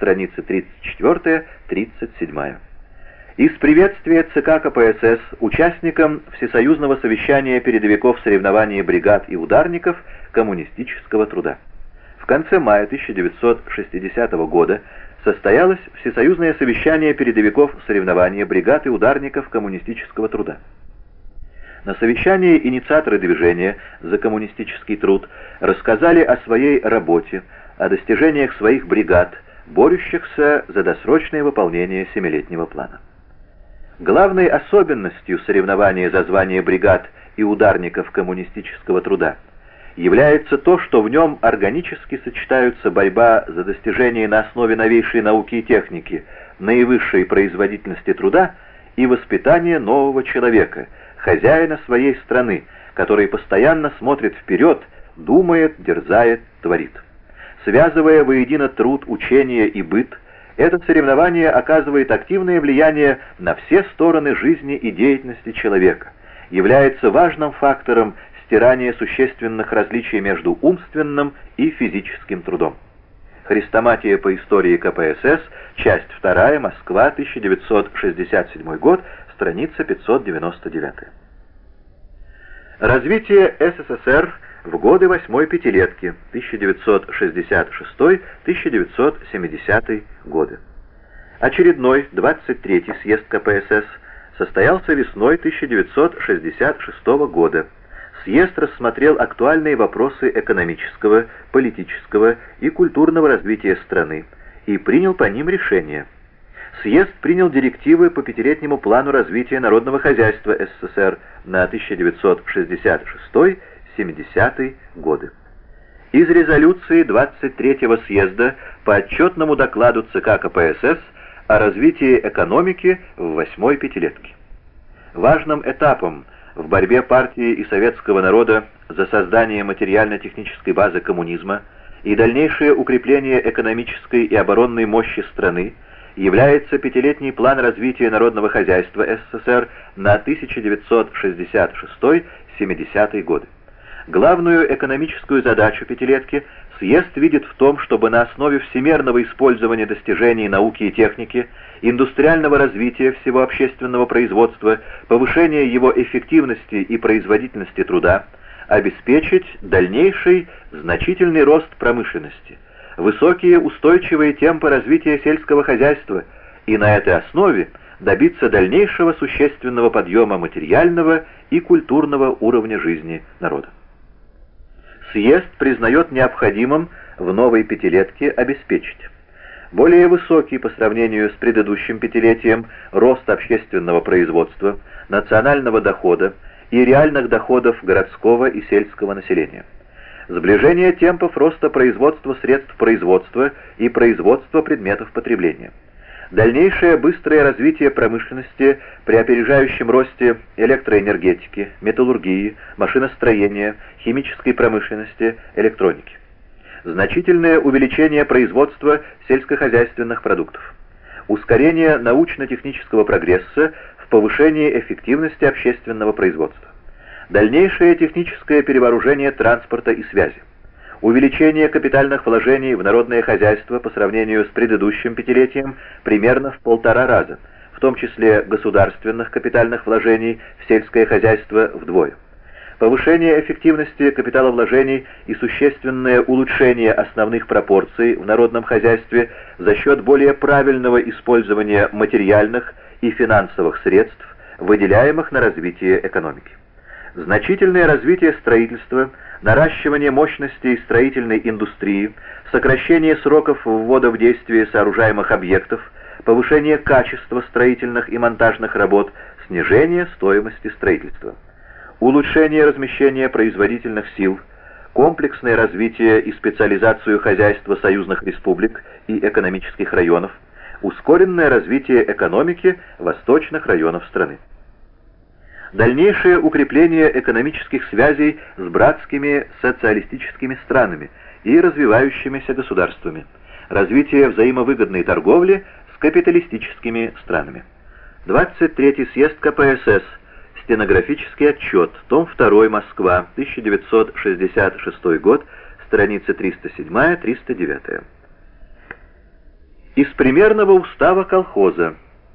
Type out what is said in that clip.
страницы 34-37. Из приветствия ЦК КПСС участникам Всесоюзного совещания передовиков соревнований бригад и ударников коммунистического труда. В конце мая 1960 года состоялось Всесоюзное совещание передовиков соревнования бригад и ударников коммунистического труда. На совещании инициаторы движения за коммунистический труд рассказали о своей работе, о достижениях своих бригад, борющихся за досрочное выполнение семилетнего плана. Главной особенностью соревнования за звание бригад и ударников коммунистического труда является то, что в нем органически сочетаются борьба за достижение на основе новейшей науки и техники наивысшей производительности труда и воспитание нового человека, хозяина своей страны, который постоянно смотрит вперед, думает, дерзает, творит. Связывая воедино труд, учение и быт, это соревнование оказывает активное влияние на все стороны жизни и деятельности человека, является важным фактором стирания существенных различий между умственным и физическим трудом. Хрестоматия по истории КПСС, часть 2, Москва, 1967 год, страница 599. Развитие СССР в годы восьмой пятилетки, 1966-1970 годы. Очередной 23-й съезд КПСС состоялся весной 1966 года. Съезд рассмотрел актуальные вопросы экономического, политического и культурного развития страны и принял по ним решения. Съезд принял директивы по пятилетнему плану развития народного хозяйства СССР на 1966-70 годы. Из резолюции 23-го съезда по отчетному докладу ЦК КПСС о развитии экономики в восьмой пятилетке. Важным этапом в борьбе партии и советского народа за создание материально-технической базы коммунизма и дальнейшее укрепление экономической и оборонной мощи страны является пятилетний план развития народного хозяйства СССР на 1966-70 годы. Главную экономическую задачу пятилетки съезд видит в том, чтобы на основе всемерного использования достижений науки и техники, индустриального развития всего общественного производства, повышения его эффективности и производительности труда, обеспечить дальнейший значительный рост промышленности, высокие устойчивые темпы развития сельского хозяйства и на этой основе добиться дальнейшего существенного подъема материального и культурного уровня жизни народа. Съезд признает необходимым в новой пятилетке обеспечить более высокий по сравнению с предыдущим пятилетием рост общественного производства, национального дохода и реальных доходов городского и сельского населения, сближение темпов роста производства средств производства и производства предметов потребления, дальнейшее быстрое развитие промышленности при опережающем росте электроэнергетики, металлургии, машиностроения, химической промышленности, электроники, значительное увеличение производства сельскохозяйственных продуктов, ускорение научно-технического прогресса в повышении эффективности общественного производства, дальнейшее техническое перевооружение транспорта и связи, увеличение капитальных вложений в народное хозяйство по сравнению с предыдущим пятилетием примерно в 1,5 раза, в том числе государственных капитальных вложений в сельское хозяйство вдвое, повышение эффективности капиталовложений и существенное улучшение основных пропорций в народном хозяйстве за счет более правильного использования материальных и финансовых средств, выделяемых на развитие экономики. Значительное развитие строительства, наращивание мощностей строительной индустрии, сокращение сроков ввода в действие сооружаемых объектов, повышение качества строительных и монтажных работ, снижение стоимости строительства, улучшение размещения производительных сил, комплексное развитие и специализацию хозяйства союзных республик и экономических районов, ускоренное развитие экономики восточных районов страны. Дальнейшее укрепление экономических связей с братскими социалистическими странами и развивающимися государствами. Развитие взаимовыгодной торговли с капиталистическими странами. 23-й съезд КПСС. Стенографический отчет. Том 2. Москва. 1966 год. Страницы 307-309. Из примерного устава колхоза.